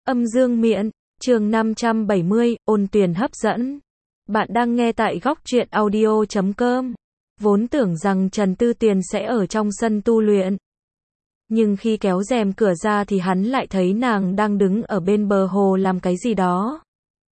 Âm dương miện, chương 570, ôn tuyền hấp dẫn. Bạn đang nghe tại góc truyện audio.com. Vốn tưởng rằng Trần Tư Tiền sẽ ở trong sân tu luyện. Nhưng khi kéo rèm cửa ra thì hắn lại thấy nàng đang đứng ở bên bờ hồ làm cái gì đó.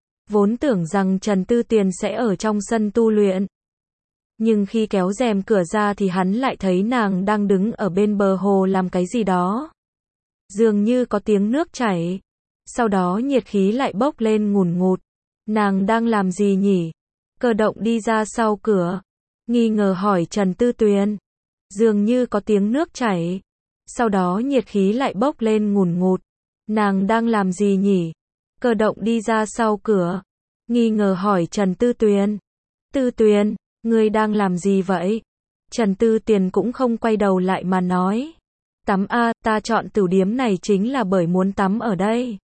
Vốn tưởng rằng Trần Tư Tiền sẽ ở trong sân tu luyện. Nhưng khi kéo rèm cửa ra thì hắn lại thấy nàng đang đứng ở bên bờ hồ làm cái gì đó. Dường như có tiếng nước chảy. Sau đó nhiệt khí lại bốc lên ngùn ngụt. Nàng đang làm gì nhỉ? Cơ động đi ra sau cửa. Nghi ngờ hỏi Trần Tư Tuyền. Dường như có tiếng nước chảy. Sau đó nhiệt khí lại bốc lên ngùn ngụt. Nàng đang làm gì nhỉ? Cơ động đi ra sau cửa. Nghi ngờ hỏi Trần Tư Tuyền. Tư Tuyền, ngươi đang làm gì vậy? Trần Tư Tiền cũng không quay đầu lại mà nói. Tắm a, ta chọn tửu điếm này chính là bởi muốn tắm ở đây.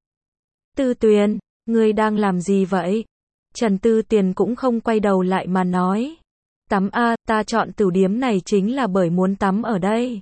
Tư Tuyền, ngươi đang làm gì vậy? Trần Tư Tiền cũng không quay đầu lại mà nói. Tắm a, ta chọn tửu điếm này chính là bởi muốn tắm ở đây.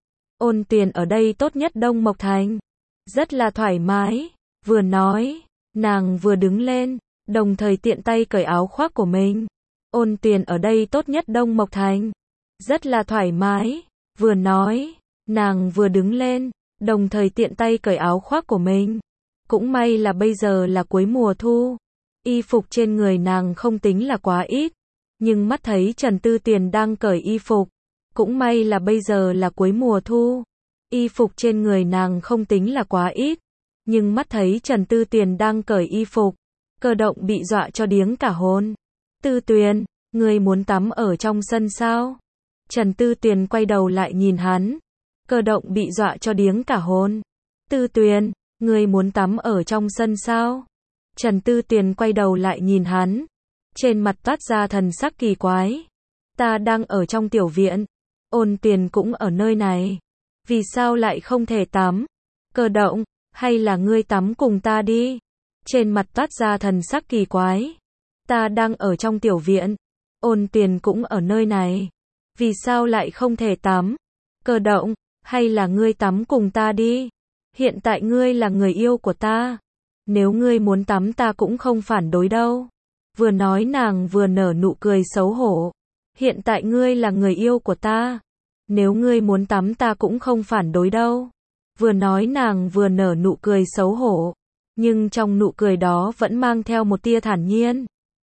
Ôn Tuyền ở đây tốt nhất Đông Mộc Thành. Rất là thoải mái. Vừa nói, nàng vừa đứng lên, đồng thời tiện tay cởi áo khoác của mình. Ôn Tuyền ở đây tốt nhất Đông Mộc Thành. Rất là thoải mái. Vừa nói, nàng vừa đứng lên, đồng thời tiện tay cởi áo khoác của mình. Cũng may là bây giờ là cuối mùa thu. Y phục trên người nàng không tính là quá ít. Nhưng mắt thấy Trần Tư Tiền đang cởi y phục. Cũng may là bây giờ là cuối mùa thu. Y phục trên người nàng không tính là quá ít. Nhưng mắt thấy Trần Tư Tiền đang cởi y phục. Cơ động bị dọa cho điếng cả hồn. Tư Tuyền, ngươi muốn tắm ở trong sân sao? Trần Tư Tiền quay đầu lại nhìn hắn. Cơ động bị dọa cho điếng cả hồn. Tư Tuyền, ngươi muốn tắm ở trong sân sao? Trần Tư Tiền quay đầu lại nhìn hắn. Trên mặt toát ra thần sắc kỳ quái. Ta đang ở trong tiểu viện. Ôn Tuyền cũng ở nơi này. Vì sao lại không thể tắm? Cơ động, hay là ngươi tắm cùng ta đi? Trên mặt toát ra thần sắc kỳ quái. Ta đang ở trong tiểu viện. Ôn Tuyền cũng ở nơi này. Vì sao lại không thể tắm? Cơ động, hay là ngươi tắm cùng ta đi? Hiện tại ngươi là người yêu của ta. Nếu ngươi muốn tắm ta cũng không phản đối đâu. Vừa nói nàng vừa nở nụ cười xấu hổ. Hiện tại ngươi là người yêu của ta. Nếu ngươi muốn tắm ta cũng không phản đối đâu. Vừa nói nàng vừa nở nụ cười xấu hổ. Nhưng trong nụ cười đó vẫn mang theo một tia thản nhiên.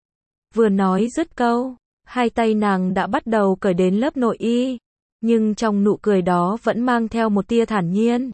Vừa nói dứt câu, hai tay nàng đã bắt đầu cởi đến lớp nội y. Nhưng trong nụ cười đó vẫn mang theo một tia thản nhiên.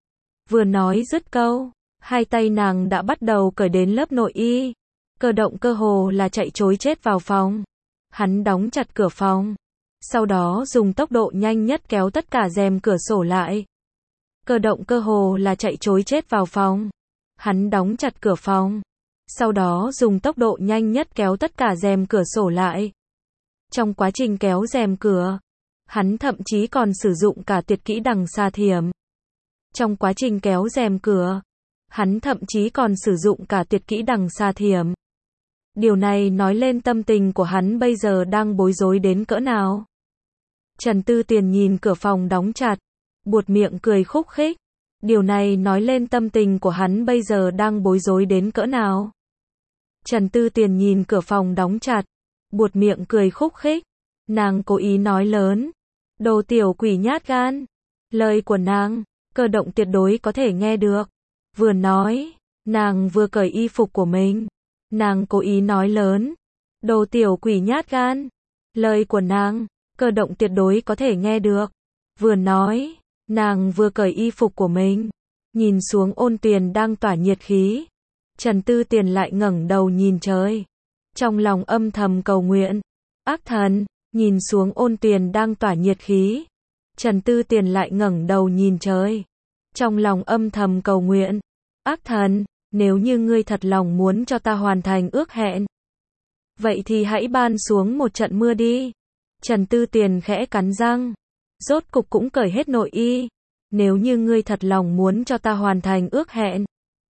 Vừa nói dứt câu, hai tay nàng đã bắt đầu cởi đến lớp nội y. Cơ động cơ hồ là chạy trối chết vào phòng. Hắn đóng chặt cửa phòng. Sau đó dùng tốc độ nhanh nhất kéo tất cả rèm cửa sổ lại. Cơ động cơ hồ là chạy trối chết vào phòng. Hắn đóng chặt cửa phòng. Sau đó dùng tốc độ nhanh nhất kéo tất cả rèm cửa sổ lại. Trong quá trình kéo rèm cửa, hắn thậm chí còn sử dụng cả tuyệt kỹ đằng xà thiểm. Trong quá trình kéo rèm cửa, hắn thậm chí còn sử dụng cả tuyệt kỹ đằng xà thiểm. Điều này nói lên tâm tình của hắn bây giờ đang bối rối đến cỡ nào. Trần Tư Tiền nhìn cửa phòng đóng chặt, buột miệng cười khúc khích. Điều này nói lên tâm tình của hắn bây giờ đang bối rối đến cỡ nào. Trần Tư Tiền nhìn cửa phòng đóng chặt, buột miệng cười khúc khích. Nàng cố ý nói lớn. Đồ tiểu quỷ nhát gan. Lời của nàng, Cơ động tuyệt đối có thể nghe được. Vừa nói, nàng vừa cởi y phục của mình. Nàng cố ý nói lớn. Đồ tiểu quỷ nhát gan. Lời của nàng, Cơ động tuyệt đối có thể nghe được. Vừa nói, nàng vừa cởi y phục của mình. Nhìn xuống Ôn Tuyền đang tỏa nhiệt khí. Trần Tư Tiền lại ngẩng đầu nhìn trời. Trong lòng âm thầm cầu nguyện. Ác thần, nhìn xuống Ôn Tuyền đang tỏa nhiệt khí. Trần Tư Tiền lại ngẩng đầu nhìn trời. Trong lòng âm thầm cầu nguyện. Ác thần, nếu như ngươi thật lòng muốn cho ta hoàn thành ước hẹn. Vậy thì hãy ban xuống một trận mưa đi. Trần Tư Tiền khẽ cắn răng. Rốt cục cũng cởi hết nội y. Nếu như ngươi thật lòng muốn cho ta hoàn thành ước hẹn.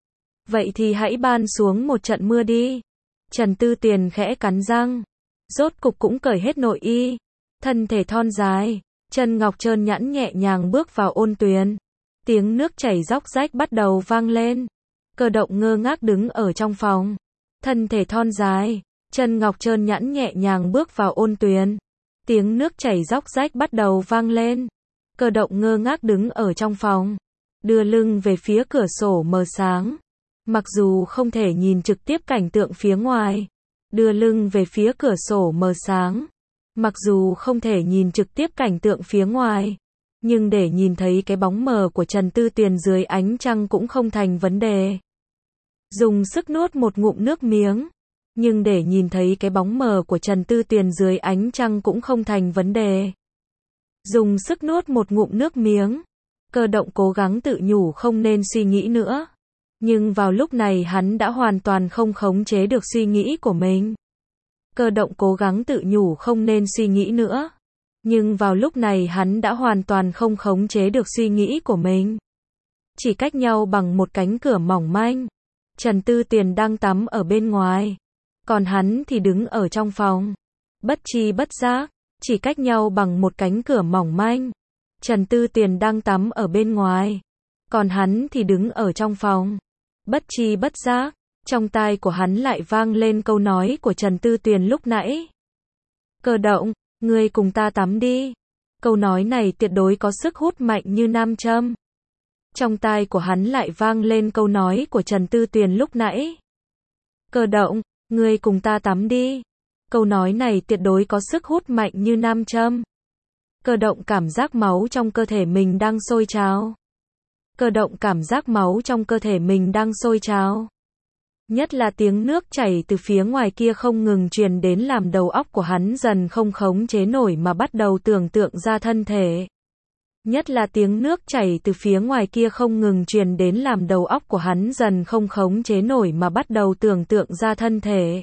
Vậy thì hãy ban xuống một trận mưa đi. Trần Tư Tiền khẽ cắn răng. Rốt cục cũng cởi hết nội y. Thân thể thon dài, chân ngọc trơn nhẵn nhẹ nhàng bước vào Ôn Tuyền. Tiếng nước chảy róc rách bắt đầu vang lên. Cơ động ngơ ngác đứng ở trong phòng. Thân thể thon dài, chân ngọc trơn nhẵn nhẹ nhàng bước vào ôn tuyền. Tiếng nước chảy róc rách bắt đầu vang lên. Cơ động ngơ ngác đứng ở trong phòng, đưa lưng về phía cửa sổ mờ sáng. Mặc dù không thể nhìn trực tiếp cảnh tượng phía ngoài, đưa lưng về phía cửa sổ mờ sáng. Mặc dù không thể nhìn trực tiếp cảnh tượng phía ngoài, nhưng để nhìn thấy cái bóng mờ của Trần Tư Tuyền dưới ánh trăng cũng không thành vấn đề. Dùng sức nuốt một ngụm nước miếng, nhưng để nhìn thấy cái bóng mờ của Trần Tư Tuyền dưới ánh trăng cũng không thành vấn đề. Dùng sức nuốt một ngụm nước miếng, Cơ động cố gắng tự nhủ không nên suy nghĩ nữa. Nhưng vào lúc này hắn đã hoàn toàn không khống chế được suy nghĩ của mình. Cơ động cố gắng tự nhủ không nên suy nghĩ nữa. Nhưng vào lúc này hắn đã hoàn toàn không khống chế được suy nghĩ của mình. Chỉ cách nhau bằng một cánh cửa mỏng manh. Trần Tư Tuyền đang tắm ở bên ngoài. Còn hắn thì đứng ở trong phòng. Bất tri bất giác, chỉ cách nhau bằng một cánh cửa mỏng manh. Trần Tư Tuyền đang tắm ở bên ngoài. Còn hắn thì đứng ở trong phòng. Bất tri bất giác, trong tai của hắn lại vang lên câu nói của Trần Tư Tuyền lúc nãy. Cơ động, ngươi cùng ta tắm đi. Câu nói này tuyệt đối có sức hút mạnh như nam châm. Trong tai của hắn lại vang lên câu nói của Trần Tư Tuyền lúc nãy. Cơ động, ngươi cùng ta tắm đi. Câu nói này tuyệt đối có sức hút mạnh như nam châm. Cơ động cảm giác máu trong cơ thể mình đang sôi trào. Cơ động cảm giác máu trong cơ thể mình đang sôi trào. Nhất là tiếng nước chảy từ phía ngoài kia không ngừng truyền đến làm đầu óc của hắn dần không khống chế nổi mà bắt đầu tưởng tượng ra thân thể. Nhất là tiếng nước chảy từ phía ngoài kia không ngừng truyền đến làm đầu óc của hắn dần không khống chế nổi mà bắt đầu tưởng tượng ra thân thể.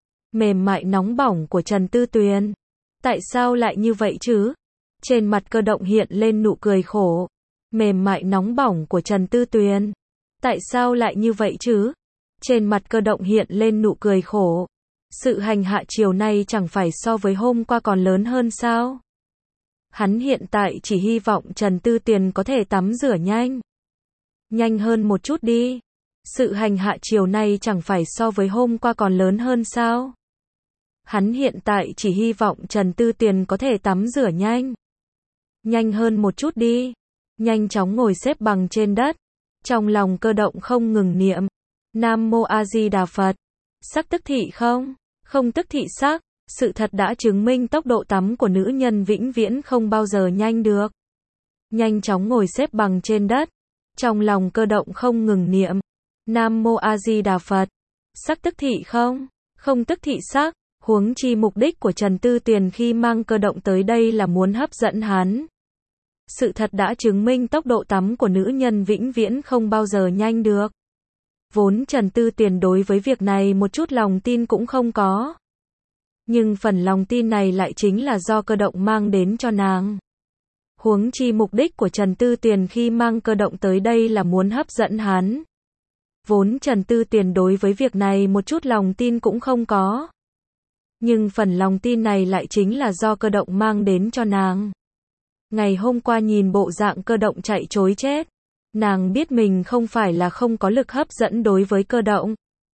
Mềm mại nóng bỏng của Trần Tư Tuyền. Tại sao lại như vậy chứ? Trên mặt Cơ động hiện lên nụ cười khổ. Mềm mại nóng bỏng của Trần Tư Tuyền. Tại sao lại như vậy chứ? Trên mặt Cơ động hiện lên nụ cười khổ. Sự hành hạ chiều nay chẳng phải so với hôm qua còn lớn hơn sao? Hắn hiện tại chỉ hy vọng Trần Tư Tuyền có thể tắm rửa nhanh. Nhanh hơn một chút đi. Sự hành hạ chiều nay chẳng phải so với hôm qua còn lớn hơn sao? Hắn hiện tại chỉ hy vọng Trần Tư Tuyền có thể tắm rửa nhanh. Nhanh hơn một chút đi. Nhanh chóng ngồi xếp bằng trên đất. Trong lòng Cơ động không ngừng niệm. Nam Mô A Di Đà Phật. Sắc tức thị không? Không tức thị sắc. Sự thật đã chứng minh tốc độ tắm của nữ nhân vĩnh viễn không bao giờ nhanh được. Nhanh chóng ngồi xếp bằng trên đất. Trong lòng Cơ động không ngừng niệm. Nam Mô A Di Đà Phật. Sắc tức thị không? Không tức thị sắc. Huống chi mục đích của Trần Tư Tuyền khi mang Cơ động tới đây là muốn hấp dẫn hắn. Sự thật đã chứng minh tốc độ tắm của nữ nhân vĩnh viễn không bao giờ nhanh được. Vốn Trần Tư Tuyền đối với việc này một chút lòng tin cũng không có. Nhưng phần lòng tin này lại chính là do Cơ động mang đến cho nàng. Huống chi mục đích của Trần Tư Tuyền khi mang Cơ động tới đây là muốn hấp dẫn hắn. Vốn Trần Tư Tuyền đối với việc này một chút lòng tin cũng không có. Nhưng phần lòng tin này lại chính là do Cơ động mang đến cho nàng. Ngày hôm qua nhìn bộ dạng Cơ động chạy trối chết. Nàng biết mình không phải là không có lực hấp dẫn đối với Cơ động.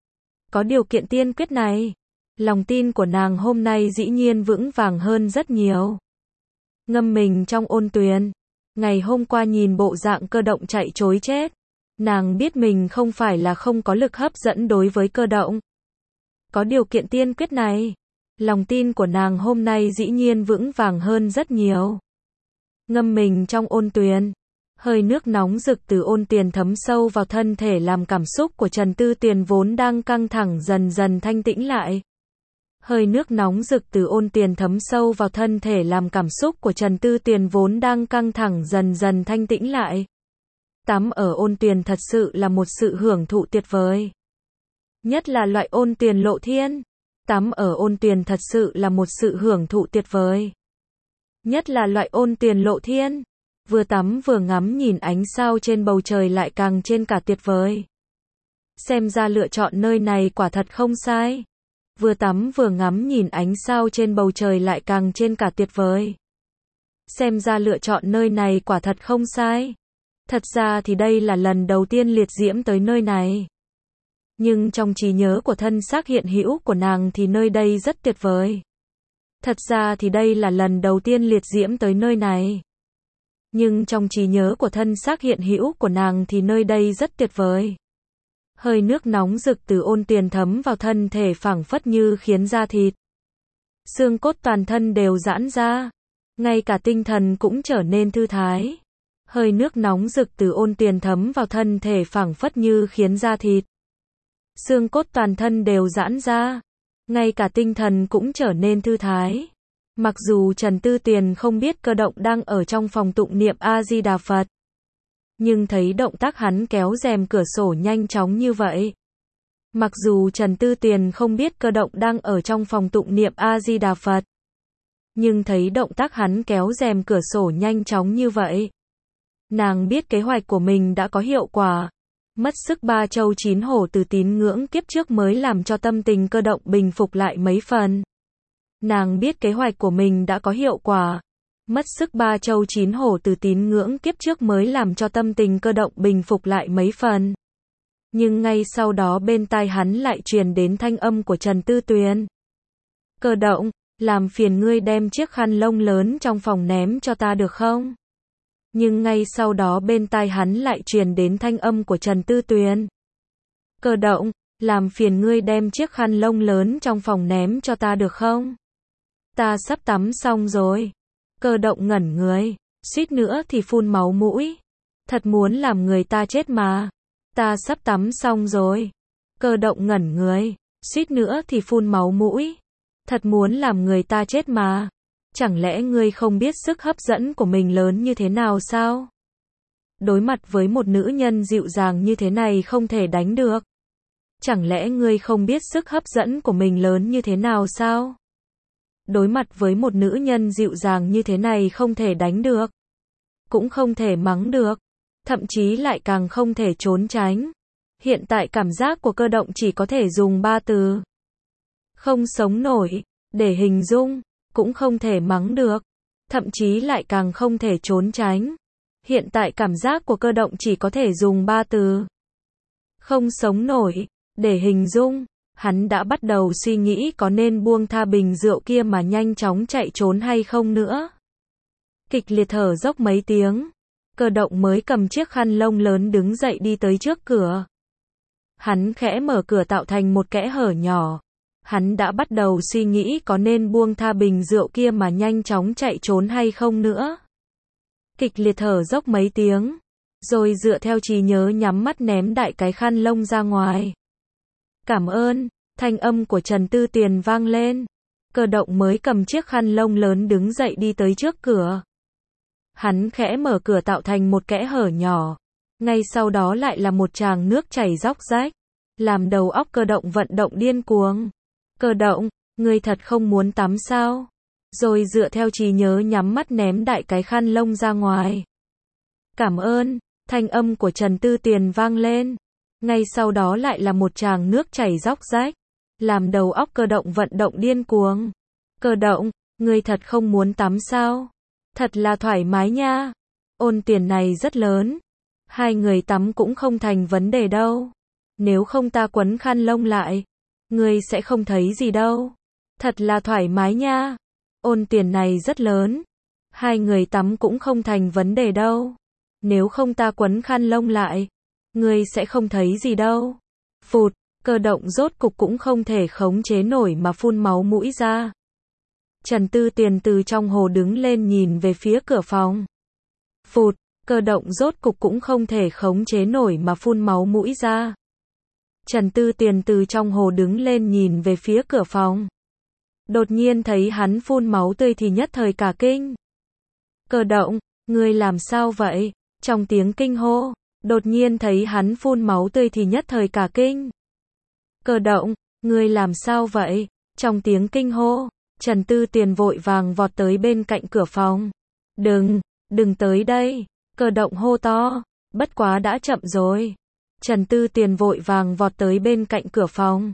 Có điều kiện tiên quyết này. Lòng tin của nàng hôm nay dĩ nhiên vững vàng hơn rất nhiều. Ngâm mình trong ôn tuyền. Ngày hôm qua nhìn bộ dạng Cơ động chạy trối chết. Nàng biết mình không phải là không có lực hấp dẫn đối với Cơ động. Có điều kiện tiên quyết này. Lòng tin của nàng hôm nay dĩ nhiên vững vàng hơn rất nhiều. Ngâm mình trong ôn tuyền. Hơi nước nóng rực từ ôn tuyền thấm sâu vào thân thể làm cảm xúc của Trần Tư Tuyền vốn đang căng thẳng dần dần thanh tĩnh lại. Hơi nước nóng rực từ ôn tuyền thấm sâu vào thân thể làm cảm xúc của Trần Tư Tuyền vốn đang căng thẳng dần dần thanh tĩnh lại. Tắm ở ôn tuyền thật sự là một sự hưởng thụ tuyệt vời. Nhất là loại ôn tuyền lộ thiên. Tắm ở ôn tuyền thật sự là một sự hưởng thụ tuyệt vời. Nhất là loại ôn tuyền lộ thiên. Vừa tắm vừa ngắm nhìn ánh sao trên bầu trời lại càng trên cả tuyệt vời. Xem ra lựa chọn nơi này quả thật không sai. Vừa tắm vừa ngắm nhìn ánh sao trên bầu trời lại càng trên cả tuyệt vời. Xem ra lựa chọn nơi này quả thật không sai. Thật ra thì đây là lần đầu tiên Liệt Diễm tới nơi này. Nhưng trong trí nhớ của thân xác hiện hữu của nàng thì nơi đây rất tuyệt vời. Thật ra thì đây là lần đầu tiên liệt diễm tới nơi này. Nhưng trong trí nhớ của thân xác hiện hữu của nàng thì nơi đây rất tuyệt vời. Hơi nước nóng rực từ ôn tuyền thấm vào thân thể phảng phất như khiến da thịt, xương cốt toàn thân đều giãn ra. Ngay cả tinh thần cũng trở nên thư thái. Hơi nước nóng rực từ ôn tuyền thấm vào thân thể phảng phất như khiến da thịt, xương cốt toàn thân đều giãn ra. Ngay cả tinh thần cũng trở nên thư thái. Mặc dù Trần Tư Tuyền không biết Cơ Động đang ở trong phòng tụng niệm A-di-đà Phật, nhưng thấy động tác hắn kéo rèm cửa sổ nhanh chóng như vậy. Mặc dù Trần Tư Tuyền không biết Cơ Động đang ở trong phòng tụng niệm A-di-đà Phật, nhưng thấy động tác hắn kéo rèm cửa sổ nhanh chóng như vậy. Nàng biết kế hoạch của mình đã có hiệu quả. Mất sức 3 châu 9 hổ từ tín ngưỡng kiếp trước mới làm cho tâm tình Cơ Động bình phục lại mấy phần. Nàng biết kế hoạch của mình đã có hiệu quả. Mất sức 3 châu 9 hổ từ tín ngưỡng kiếp trước mới làm cho tâm tình Cơ Động bình phục lại mấy phần. Nhưng ngay sau đó bên tai hắn lại truyền đến thanh âm của Trần Tư Tuyền. Cơ Động, làm phiền ngươi đem chiếc khăn lông lớn trong phòng ném cho ta được không? Nhưng ngay sau đó bên tai hắn lại truyền đến thanh âm của Trần Tư Tuyền. Cơ Động, làm phiền ngươi đem chiếc khăn lông lớn trong phòng ném cho ta được không? Ta sắp tắm xong rồi. Cơ Động ngẩn người, suýt nữa thì phun máu mũi. Thật muốn làm người ta chết mà. Ta sắp tắm xong rồi. Cơ Động ngẩn người, suýt nữa thì phun máu mũi. Thật muốn làm người ta chết mà. Chẳng lẽ ngươi không biết sức hấp dẫn của mình lớn như thế nào sao? Đối mặt với một nữ nhân dịu dàng như thế này không thể đánh được. Chẳng lẽ ngươi không biết sức hấp dẫn của mình lớn như thế nào sao? Đối mặt với một nữ nhân dịu dàng như thế này không thể đánh được. Cũng không thể mắng được. Thậm chí lại càng không thể trốn tránh. Hiện tại cảm giác của Cơ Động chỉ có thể dùng 3 từ. Không sống nổi, để hình dung. Cũng không thể mắng được. Thậm chí lại càng không thể trốn tránh. Hiện tại cảm giác của Cơ Động chỉ có thể dùng 3 từ. Không sống nổi, để hình dung. Hắn đã bắt đầu suy nghĩ có nên buông tha bình rượu kia mà nhanh chóng chạy trốn hay không nữa. Kịch liệt thở dốc mấy tiếng. Cơ Động mới cầm chiếc khăn lông lớn đứng dậy đi tới trước cửa. Hắn khẽ mở cửa tạo thành một kẽ hở nhỏ. Hắn đã bắt đầu suy nghĩ có nên buông tha bình rượu kia mà nhanh chóng chạy trốn hay không nữa. Kịch liệt thở dốc mấy tiếng. Rồi dựa theo trí nhớ nhắm mắt ném đại cái khăn lông ra ngoài. Cảm ơn, thanh âm của Trần Tư Tuyền vang lên. Cơ Động mới cầm chiếc khăn lông lớn đứng dậy đi tới trước cửa. Hắn khẽ mở cửa tạo thành một kẽ hở nhỏ. Ngay sau đó lại là một tràng nước chảy róc rách. Làm đầu óc Cơ Động vận động điên cuồng. Cơ Động, ngươi thật không muốn tắm sao? Rồi dựa theo trí nhớ nhắm mắt ném đại cái khăn lông ra ngoài. Cảm ơn, thanh âm của Trần Tư Tuyền vang lên. Ngay sau đó lại là một tràng nước chảy róc rách. Làm đầu óc Cơ Động vận động điên cuồng. Cơ Động, ngươi thật không muốn tắm sao? Thật là thoải mái nha. Ôn tiền này rất lớn. Hai người tắm cũng không thành vấn đề đâu. Nếu không ta quấn khăn lông lại, ngươi sẽ không thấy gì đâu. Thật là thoải mái nha. Ôn tiền này rất lớn. Hai người tắm cũng không thành vấn đề đâu. Nếu không ta quấn khăn lông lại, ngươi sẽ không thấy gì đâu. Phụt, Cơ Động rốt cục cũng không thể khống chế nổi mà phun máu mũi ra. Trần Tư Tuyền từ trong hồ đứng lên nhìn về phía cửa phòng. Phụt, Cơ Động rốt cục cũng không thể khống chế nổi mà phun máu mũi ra. Trần Tư Tuyền từ trong hồ đứng lên nhìn về phía cửa phòng. Đột nhiên thấy hắn phun máu tươi thì nhất thời cả kinh. Cơ Động, ngươi làm sao vậy? Trong tiếng kinh hô, đột nhiên thấy hắn phun máu tươi thì nhất thời cả kinh. Cơ Động, ngươi làm sao vậy? Trong tiếng kinh hô, Trần Tư Tuyền vội vàng vọt tới bên cạnh cửa phòng. Đừng tới đây. Cơ Động hô to, bất quá đã chậm rồi. Trần Tư Tuyền vội vàng vọt tới bên cạnh cửa phòng.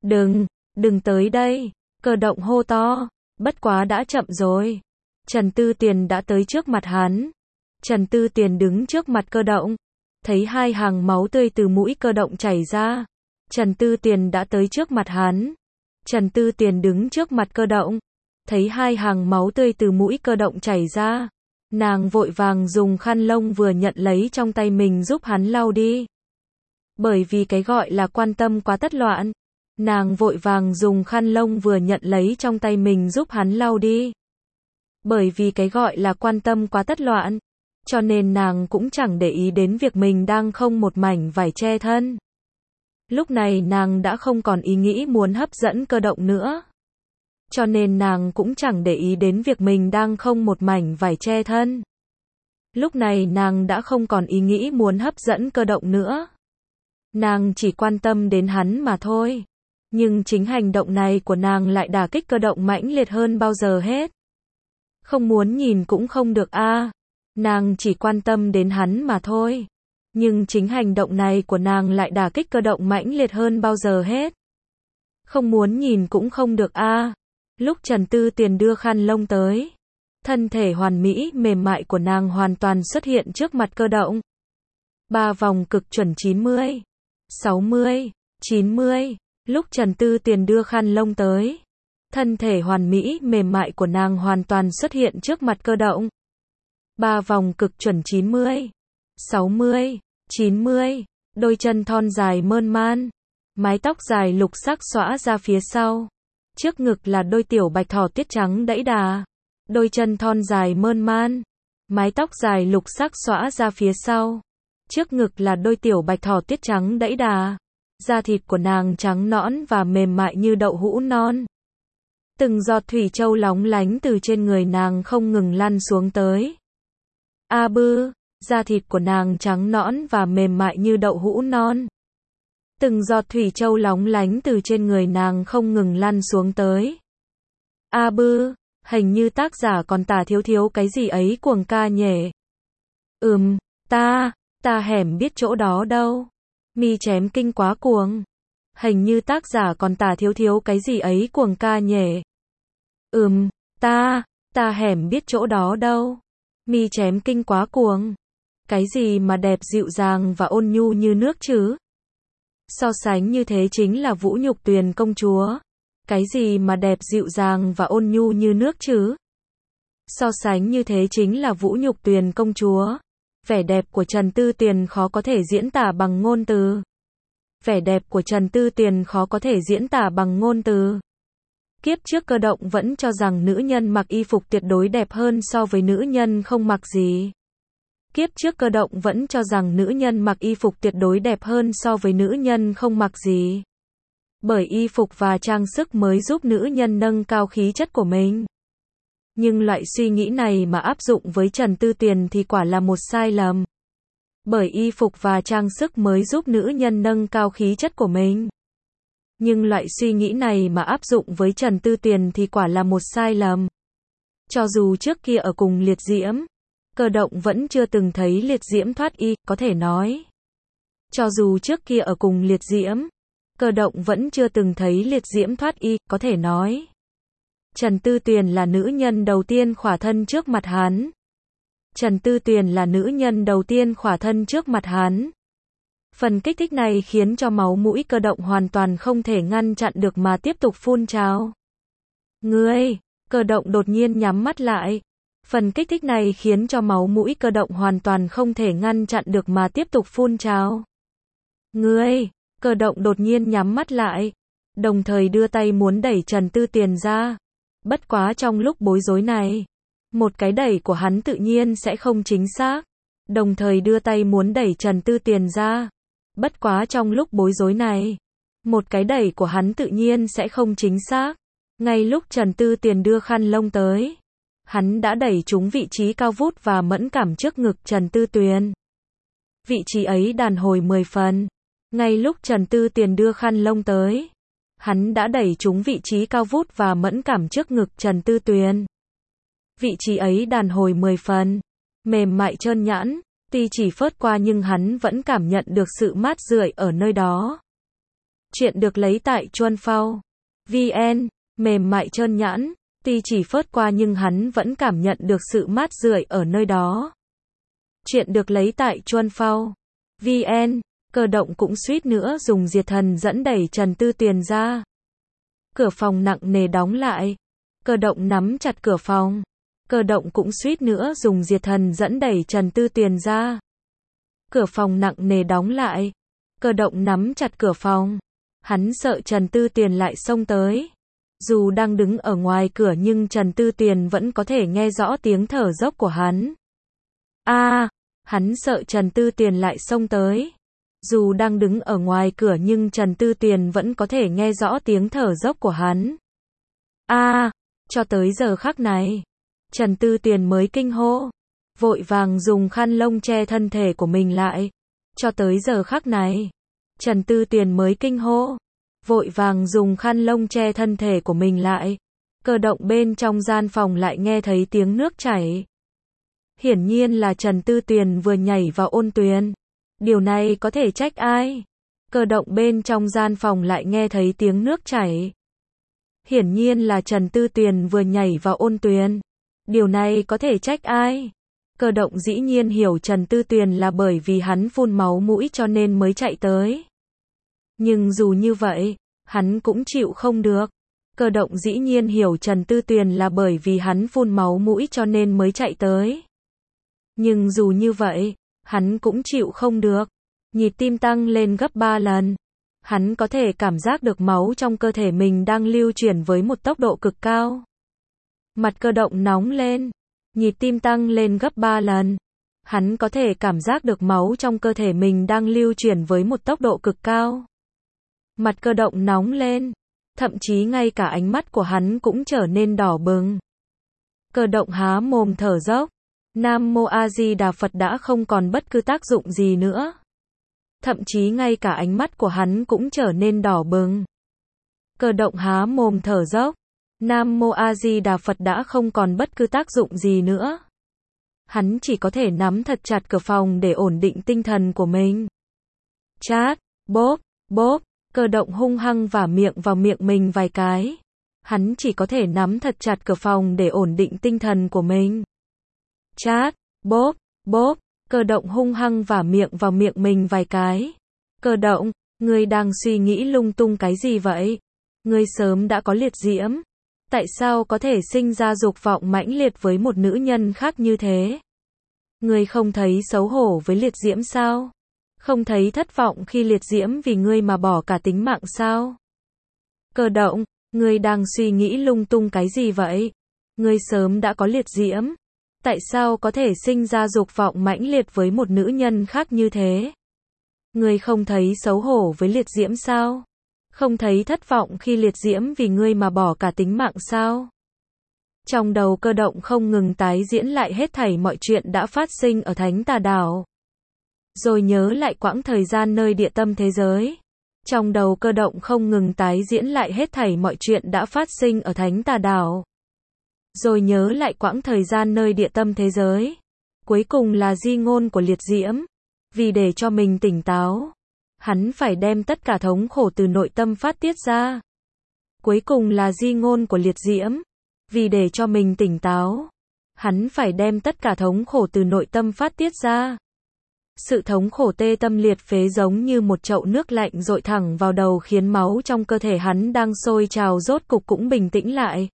Đừng tới đây. Cơ Động hô to, bất quá đã chậm rồi. Trần Tư Tuyền đã tới trước mặt hắn. Trần Tư Tuyền đứng trước mặt Cơ Động, thấy hai hàng máu tươi từ mũi Cơ Động chảy ra. Trần Tư Tiền đã tới trước mặt hắn. Trần Tư Tiền đứng trước mặt Cơ Động, thấy hai hàng máu tươi từ mũi Cơ Động chảy ra. Nàng vội vàng dùng khăn lông vừa nhận lấy trong tay mình giúp hắn lau đi. Bởi vì cái gọi là quan tâm quá tất loạn. Nàng vội vàng dùng khăn lông vừa nhận lấy trong tay mình giúp hắn lau đi. Bởi vì cái gọi là quan tâm quá tất loạn. Cho nên nàng cũng chẳng để ý đến việc mình đang không một mảnh vải che thân. Lúc này nàng đã không còn ý nghĩ muốn hấp dẫn Cơ Động nữa. Cho nên nàng cũng chẳng để ý đến việc mình đang không một mảnh vải che thân. Lúc này nàng đã không còn ý nghĩ muốn hấp dẫn Cơ Động nữa. Nàng chỉ quan tâm đến hắn mà thôi. Nhưng chính hành động này của nàng lại đả kích Cơ Động mãnh liệt hơn bao giờ hết. Không muốn nhìn cũng không được a. Nàng chỉ quan tâm đến hắn mà thôi. Nhưng chính hành động này của nàng lại đả kích Cơ Động mãnh liệt hơn bao giờ hết. Không muốn nhìn cũng không được a. Lúc Trần Tư Tiền đưa khăn lông tới, thân thể hoàn mỹ mềm mại của nàng hoàn toàn xuất hiện trước mặt Cơ Động. 3 vòng cực chuẩn 90, 60, 90. Lúc Trần Tư Tiền đưa khăn lông tới, thân thể hoàn mỹ mềm mại của nàng hoàn toàn xuất hiện trước mặt Cơ Động. 3 vòng cực chuẩn 90, 60, 90. Đôi chân thon dài mơn man, mái tóc dài lục sắc xõa ra phía sau. Trước ngực là đôi tiểu bạch thỏ tiết trắng đẫy đà. Đôi chân thon dài mơn man, mái tóc dài lục sắc xõa ra phía sau. Trước ngực là đôi tiểu bạch thỏ tiết trắng đẫy đà. Da thịt của nàng trắng nõn và mềm mại như đậu hũ non. Từng giọt thủy châu lóng lánh từ trên người nàng không ngừng lăn xuống tới. A bư, da thịt của nàng trắng nõn và mềm mại như đậu hũ non. Từng giọt thủy châu lóng lánh từ trên người nàng không ngừng lăn xuống tới. A bư, hình như tác giả còn tả thiếu thiếu cái gì ấy cuồng ca nhỉ. Ta hẻm biết chỗ đó đâu. Mi chém kinh quá cuồng. Hình như tác giả còn tả thiếu thiếu cái gì ấy cuồng ca nhỉ. Ta hẻm biết chỗ đó đâu. Mi chém kinh quá cuồng. Cái gì mà đẹp dịu dàng và ôn nhu như nước chứ? So sánh như thế chính là Vũ Nhục Tuyền công chúa. Cái gì mà đẹp dịu dàng và ôn nhu như nước chứ? So sánh như thế chính là Vũ Nhục Tuyền công chúa. Vẻ đẹp của Trần Tư Tiền khó có thể diễn tả bằng ngôn từ. Vẻ đẹp của Trần Tư Tiền khó có thể diễn tả bằng ngôn từ. Kiếp trước Cơ Động vẫn cho rằng nữ nhân mặc y phục tuyệt đối đẹp hơn so với nữ nhân không mặc gì. Kiếp trước Cơ Động vẫn cho rằng nữ nhân mặc y phục tuyệt đối đẹp hơn so với nữ nhân không mặc gì. Bởi y phục và trang sức mới giúp nữ nhân nâng cao khí chất của mình. Nhưng loại suy nghĩ này mà áp dụng với Trần Tư Tiền thì quả là một sai lầm. Bởi y phục và trang sức mới giúp nữ nhân nâng cao khí chất của mình. Nhưng loại suy nghĩ này mà áp dụng với Trần Tư Tiền thì quả là một sai lầm. Cho dù trước kia ở cùng Liệt Diễm, Cơ Động vẫn chưa từng thấy Liệt Diễm thoát y, có thể nói. Cho dù trước kia ở cùng Liệt Diễm, Cơ Động vẫn chưa từng thấy Liệt Diễm thoát y, có thể nói. Trần Tư Tiền là nữ nhân đầu tiên khỏa thân trước mặt hắn. Trần Tư Tiền là nữ nhân đầu tiên khỏa thân trước mặt hắn. Phần kích thích này khiến cho máu mũi Cơ Động hoàn toàn không thể ngăn chặn được mà tiếp tục phun trào. Cơ Động đột nhiên nhắm mắt lại. Phần kích thích này khiến cho máu mũi Cơ Động hoàn toàn không thể ngăn chặn được mà tiếp tục phun trào. Cơ Động đột nhiên nhắm mắt lại, đồng thời đưa tay muốn đẩy Trần Tư Tiền ra. Bất quá trong lúc bối rối này, một cái đẩy của hắn tự nhiên sẽ không chính xác. Đồng thời đưa tay muốn đẩy Trần Tư Tiền ra. Bất quá trong lúc bối rối này, một cái đẩy của hắn tự nhiên sẽ không chính xác. Ngay lúc Trần Tư Tiền đưa khăn lông tới, hắn đã đẩy trúng vị trí cao vút và mẫn cảm trước ngực Trần Tư Tuyền. Vị trí ấy đàn hồi 10 phần. Ngay lúc Trần Tư Tiền đưa khăn lông tới, hắn đã đẩy trúng vị trí cao vút và mẫn cảm trước ngực Trần Tư Tuyền. Vị trí ấy đàn hồi 10 phần. Mềm mại trơn nhẵn, tuy chỉ phớt qua nhưng hắn vẫn cảm nhận được sự mát rượi ở nơi đó. Chuyện được lấy tại Chuanphao.vn. Mềm mại trơn nhẵn, tuy chỉ phớt qua nhưng hắn vẫn cảm nhận được sự mát rượi ở nơi đó. Chuyện được lấy tại Chuanphao.vn. Cơ động cũng suýt nữa dùng diệt thần dẫn đẩy Trần Tư Tuyền ra. Cửa phòng nặng nề đóng lại. Cơ động nắm chặt cửa phòng. Cơ động cũng suýt nữa dùng diệt thần dẫn đẩy Trần Tư Tuyền ra. Cửa phòng nặng nề đóng lại. Cơ động nắm chặt cửa phòng. Hắn sợ Trần Tư Tuyền lại xông tới. Dù đang đứng ở ngoài cửa nhưng Trần Tư Tuyền vẫn có thể nghe rõ tiếng thở dốc của hắn. Hắn sợ Trần Tư Tuyền lại xông tới. Dù đang đứng ở ngoài cửa nhưng Trần Tư Tuyền vẫn có thể nghe rõ tiếng thở dốc của hắn. Cho tới giờ khắc này, Trần Tư Tuyền mới kinh hô, vội vàng dùng khăn lông che thân thể của mình lại. Cho tới giờ khắc này, Trần Tư Tuyền mới kinh hô, vội vàng dùng khăn lông che thân thể của mình lại. Cơ động bên trong gian phòng lại nghe thấy tiếng nước chảy. Hiển nhiên là Trần Tư Tuyền vừa nhảy vào ôn tuyền. Điều này có thể trách ai? Cơ động bên trong gian phòng lại nghe thấy tiếng nước chảy. Hiển nhiên là Trần Tư Tuyền vừa nhảy vào ôn tuyền. Điều này có thể trách ai? Cơ động dĩ nhiên hiểu Trần Tư Tuyền là bởi vì hắn phun máu mũi cho nên mới chạy tới. Nhưng dù như vậy, hắn cũng chịu không được. Cơ động dĩ nhiên hiểu Trần Tư Tuyền là bởi vì hắn phun máu mũi cho nên mới chạy tới. Nhưng dù như vậy, hắn cũng chịu không được. Nhịp tim tăng lên gấp 3 lần. Hắn có thể cảm giác được máu trong cơ thể mình đang lưu chuyển với một tốc độ cực cao. Mặt cơ động nóng lên. Nhịp tim tăng lên gấp 3 lần. Hắn có thể cảm giác được máu trong cơ thể mình đang lưu chuyển với một tốc độ cực cao. Mặt cơ động nóng lên. Thậm chí ngay cả ánh mắt của hắn cũng trở nên đỏ bừng. Cơ động há mồm thở dốc. Nam Mô A Di Đà Phật đã không còn bất cứ tác dụng gì nữa. Thậm chí ngay cả ánh mắt của hắn cũng trở nên đỏ bừng. Cơ động há mồm thở dốc. Nam Mô A Di Đà Phật đã không còn bất cứ tác dụng gì nữa. Hắn chỉ có thể nắm thật chặt cửa phòng để ổn định tinh thần của mình. Chát, bốp, bốp, cơ động hung hăng vả miệng vào miệng mình vài cái. Hắn chỉ có thể nắm thật chặt cửa phòng để ổn định tinh thần của mình. Chát, bốp, bốp, cơ động hung hăng vả miệng vào miệng mình vài cái. Cơ động, ngươi đang suy nghĩ lung tung cái gì vậy? Ngươi sớm đã có liệt diễm. Tại sao có thể sinh ra dục vọng mãnh liệt với một nữ nhân khác như thế? Ngươi không thấy xấu hổ với liệt diễm sao? Không thấy thất vọng khi liệt diễm vì ngươi mà bỏ cả tính mạng sao? Cơ động, ngươi đang suy nghĩ lung tung cái gì vậy? Ngươi sớm đã có liệt diễm. Tại sao có thể sinh ra dục vọng mãnh liệt với một nữ nhân khác như thế? Ngươi không thấy xấu hổ với liệt diễm sao? Không thấy thất vọng khi liệt diễm vì ngươi mà bỏ cả tính mạng sao? Trong đầu cơ động không ngừng tái diễn lại hết thảy mọi chuyện đã phát sinh ở Thánh Tà Đảo. Rồi nhớ lại quãng thời gian nơi địa tâm thế giới. Trong đầu cơ động không ngừng tái diễn lại hết thảy mọi chuyện đã phát sinh ở Thánh Tà Đảo. Rồi nhớ lại quãng thời gian nơi địa tâm thế giới. Cuối cùng là di ngôn của liệt diễm. Vì để cho mình tỉnh táo, hắn phải đem tất cả thống khổ từ nội tâm phát tiết ra. Cuối cùng là di ngôn của liệt diễm. Vì để cho mình tỉnh táo, hắn phải đem tất cả thống khổ từ nội tâm phát tiết ra. Sự thống khổ tê tâm liệt phế giống như một chậu nước lạnh dội thẳng vào đầu khiến máu trong cơ thể hắn đang sôi trào rốt cục cũng bình tĩnh lại.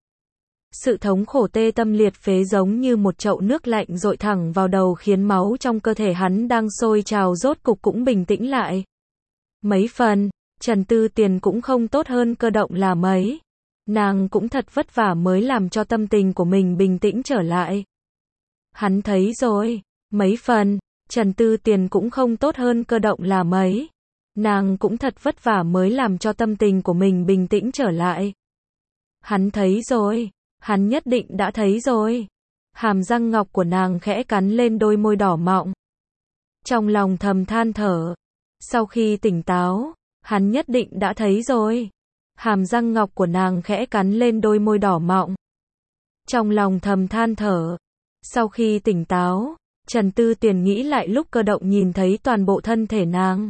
Sự thống khổ tê tâm liệt phế giống như một chậu nước lạnh dội thẳng vào đầu khiến máu trong cơ thể hắn đang sôi trào rốt cục cũng bình tĩnh lại. Mấy phần, Trần Tư Tuyền cũng không tốt hơn cơ động là mấy. Nàng cũng thật vất vả mới làm cho tâm tình của mình bình tĩnh trở lại. Hắn thấy rồi, mấy phần, Trần Tư Tuyền cũng không tốt hơn cơ động là mấy. Nàng cũng thật vất vả mới làm cho tâm tình của mình bình tĩnh trở lại. Hắn thấy rồi, hắn nhất định đã thấy rồi. Hàm răng ngọc của nàng khẽ cắn lên đôi môi đỏ mọng. Trong lòng thầm than thở. Sau khi tỉnh táo, hắn nhất định đã thấy rồi. Hàm răng ngọc của nàng khẽ cắn lên đôi môi đỏ mọng. Trong lòng thầm than thở. Sau khi tỉnh táo, Trần Tư Tuyền nghĩ lại lúc cơ động nhìn thấy toàn bộ thân thể nàng.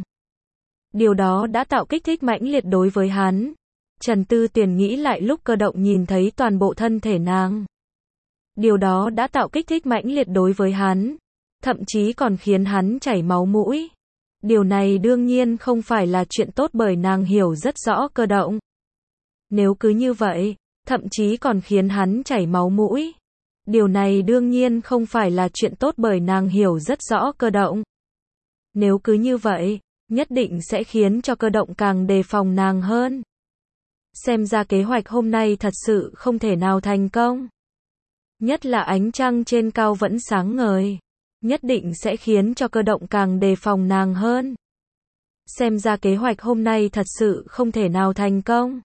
Điều đó đã tạo kích thích mãnh liệt đối với hắn. Trần Tư Tuyền nghĩ lại lúc cơ động nhìn thấy toàn bộ thân thể nàng. Điều đó đã tạo kích thích mãnh liệt đối với hắn. Thậm chí còn khiến hắn chảy máu mũi. Điều này đương nhiên không phải là chuyện tốt bởi nàng hiểu rất rõ cơ động. Nếu cứ như vậy, thậm chí còn khiến hắn chảy máu mũi. Điều này đương nhiên không phải là chuyện tốt bởi nàng hiểu rất rõ cơ động. Nếu cứ như vậy, nhất định sẽ khiến cho cơ động càng đề phòng nàng hơn. Xem ra kế hoạch hôm nay thật sự không thể nào thành công. Nhất là ánh trăng trên cao vẫn sáng ngời. Nhất định sẽ khiến cho cơ động càng đề phòng nàng hơn. Xem ra kế hoạch hôm nay thật sự không thể nào thành công.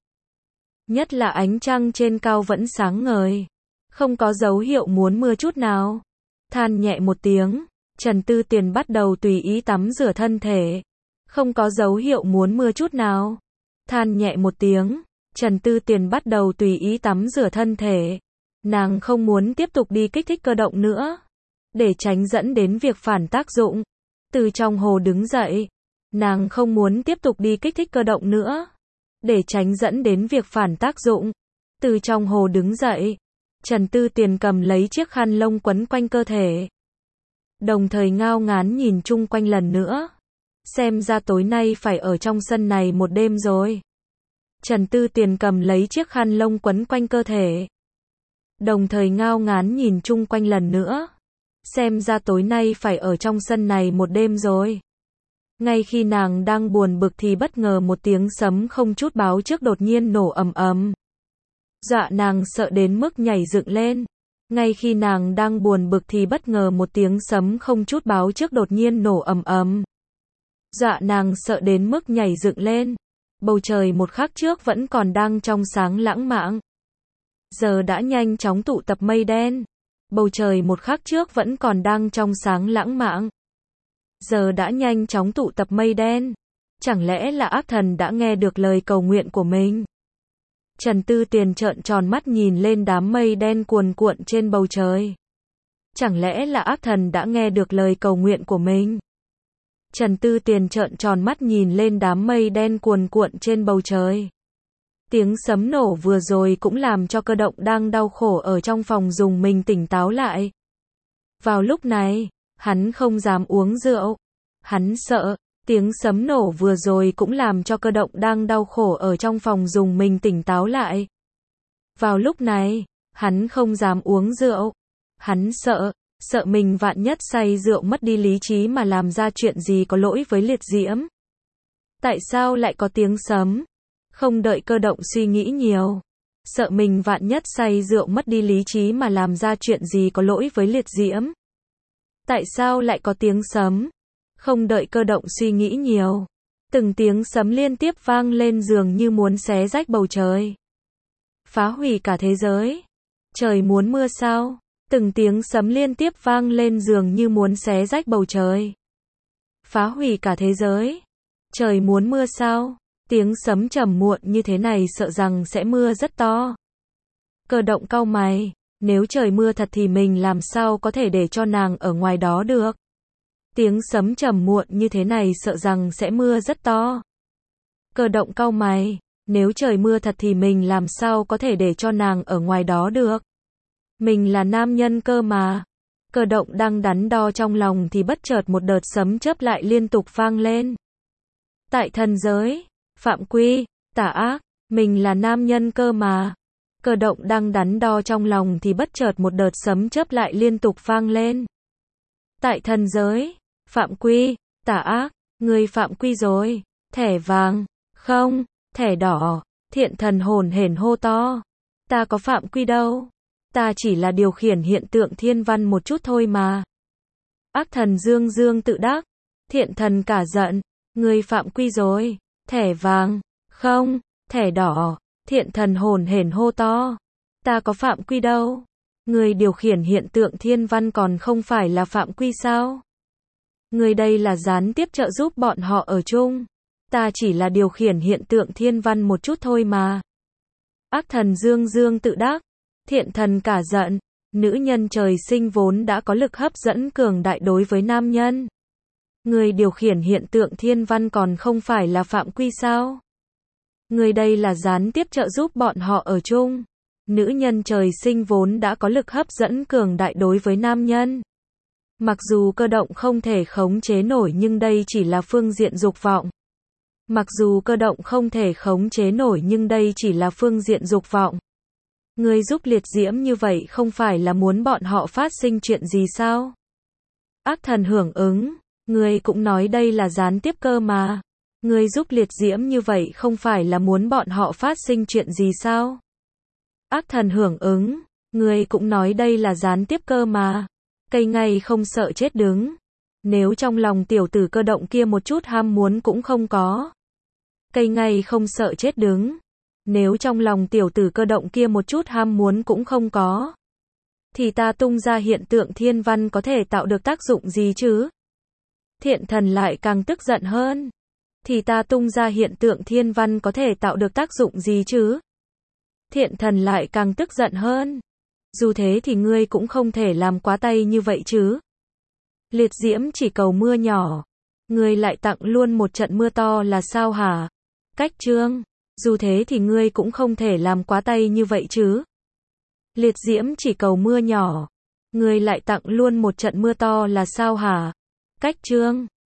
Nhất là ánh trăng trên cao vẫn sáng ngời. Không có dấu hiệu muốn mưa chút nào. Than nhẹ một tiếng, Trần Tư Tiền bắt đầu tùy ý tắm rửa thân thể. Không có dấu hiệu muốn mưa chút nào. Than nhẹ một tiếng, Trần Tư Tiền bắt đầu tùy ý tắm rửa thân thể. Nàng không muốn tiếp tục đi kích thích cơ động nữa. Để tránh dẫn đến việc phản tác dụng. Từ trong hồ đứng dậy. Nàng không muốn tiếp tục đi kích thích cơ động nữa. Để tránh dẫn đến việc phản tác dụng. Từ trong hồ đứng dậy. Trần Tư Tiền cầm lấy chiếc khăn lông quấn quanh cơ thể. Đồng thời ngao ngán nhìn chung quanh lần nữa. Xem ra tối nay phải ở trong sân này một đêm rồi. Trần Tư Tiền cầm lấy chiếc khăn lông quấn quanh cơ thể. Đồng thời ngao ngán nhìn chung quanh lần nữa. Xem ra tối nay phải ở trong sân này một đêm rồi. Ngay khi nàng đang buồn bực thì bất ngờ một tiếng sấm không chút báo trước đột nhiên nổ ầm ầm. Dọa nàng sợ đến mức nhảy dựng lên. Ngay khi nàng đang buồn bực thì bất ngờ một tiếng sấm không chút báo trước đột nhiên nổ ầm ầm. Dọa nàng sợ đến mức nhảy dựng lên. Bầu trời một khắc trước vẫn còn đang trong sáng lãng mạn. Giờ đã nhanh chóng tụ tập mây đen. Bầu trời một khắc trước vẫn còn đang trong sáng lãng mạn. Giờ đã nhanh chóng tụ tập mây đen. Chẳng lẽ là ác thần đã nghe được lời cầu nguyện của mình? Trần Tư Tiền trợn tròn mắt nhìn lên đám mây đen cuồn cuộn trên bầu trời. Chẳng lẽ là ác thần đã nghe được lời cầu nguyện của mình? Trần Tư Tiền trợn tròn mắt nhìn lên đám mây đen cuồn cuộn trên bầu trời. Tiếng sấm nổ vừa rồi cũng làm cho cơ động đang đau khổ ở trong phòng dùng mình tỉnh táo lại. Vào lúc này, hắn không dám uống rượu. Hắn sợ, tiếng sấm nổ vừa rồi cũng làm cho cơ động đang đau khổ ở trong phòng dùng mình tỉnh táo lại. Vào lúc này, hắn không dám uống rượu. Hắn sợ, sợ mình vạn nhất say rượu mất đi lý trí mà làm ra chuyện gì có lỗi với liệt diễm. Tại sao lại có tiếng sấm? Không đợi cơ động suy nghĩ nhiều. Sợ mình vạn nhất say rượu mất đi lý trí mà làm ra chuyện gì có lỗi với liệt diễm. Tại sao lại có tiếng sấm? Không đợi cơ động suy nghĩ nhiều. Từng tiếng sấm liên tiếp vang lên dường như muốn xé rách bầu trời. Phá hủy cả thế giới. Trời muốn mưa sao? Từng tiếng sấm liên tiếp vang lên dường như muốn xé rách bầu trời. Phá hủy cả thế giới. Trời muốn mưa sao? Tiếng sấm trầm muộn như thế này sợ rằng sẽ mưa rất to. Cơ động cau mày. Nếu trời mưa thật thì mình làm sao có thể để cho nàng ở ngoài đó được? Tiếng sấm trầm muộn như thế này sợ rằng sẽ mưa rất to. Cơ động cau mày. Nếu trời mưa thật thì mình làm sao có thể để cho nàng ở ngoài đó được? Mình là nam nhân cơ mà. Cơ động đang đắn đo trong lòng thì bất chợt một đợt sấm chớp lại liên tục vang lên. Tại thần giới, phạm quy, tà ác, mình là nam nhân cơ mà. Cơ động đang đắn đo trong lòng thì bất chợt một đợt sấm chớp lại liên tục vang lên. Tại thần giới, phạm quy, tà ác, người phạm quy rồi. Thẻ vàng, không, thẻ đỏ, thiện thần hồn hển hô to. Ta có phạm quy đâu. Ta chỉ là điều khiển hiện tượng thiên văn một chút thôi mà. Ác thần dương dương tự đắc. Thiện thần cả giận. Người phạm quy rồi. Thẻ vàng, không, thẻ đỏ, thiện thần hồn hển hô to. Ta có phạm quy đâu. Người điều khiển hiện tượng thiên văn còn không phải là phạm quy sao? Người đây là gián tiếp trợ giúp bọn họ ở chung. Ta chỉ là điều khiển hiện tượng thiên văn một chút thôi mà. Ác thần dương dương tự đắc. Thiện thần cả giận. Nữ nhân trời sinh vốn đã có lực hấp dẫn cường đại đối với nam nhân. Người điều khiển hiện tượng thiên văn còn không phải là phạm quy sao? Người đây là gián tiếp trợ giúp bọn họ ở chung. Nữ nhân trời sinh vốn đã có lực hấp dẫn cường đại đối với nam nhân. Mặc dù cơ động không thể khống chế nổi nhưng đây chỉ là phương diện dục vọng. Mặc dù cơ động không thể khống chế nổi nhưng đây chỉ là phương diện dục vọng. Ngươi giúp liệt diễm như vậy không phải là muốn bọn họ phát sinh chuyện gì sao? Ác thần hưởng ứng. Ngươi cũng nói đây là gián tiếp cơ mà. Ngươi giúp liệt diễm như vậy không phải là muốn bọn họ phát sinh chuyện gì sao? Ác thần hưởng ứng. Ngươi cũng nói đây là gián tiếp cơ mà. Cây ngay không sợ chết đứng. Nếu trong lòng tiểu tử cơ động kia một chút ham muốn cũng không có. Cây ngay không sợ chết đứng. Nếu trong lòng tiểu tử cơ động kia một chút ham muốn cũng không có. Thì ta tung ra hiện tượng thiên văn có thể tạo được tác dụng gì chứ? Thiện thần lại càng tức giận hơn. Thì ta tung ra hiện tượng thiên văn có thể tạo được tác dụng gì chứ? Thiện thần lại càng tức giận hơn. Dù thế thì ngươi cũng không thể làm quá tay như vậy chứ. Liệt diễm chỉ cầu mưa nhỏ. Ngươi lại tặng luôn một trận mưa to là sao hả? Cách chương. Dù thế thì ngươi cũng không thể làm quá tay như vậy chứ. Liệt diễm chỉ cầu mưa nhỏ. Ngươi lại tặng luôn một trận mưa to là sao hả? Cách chương.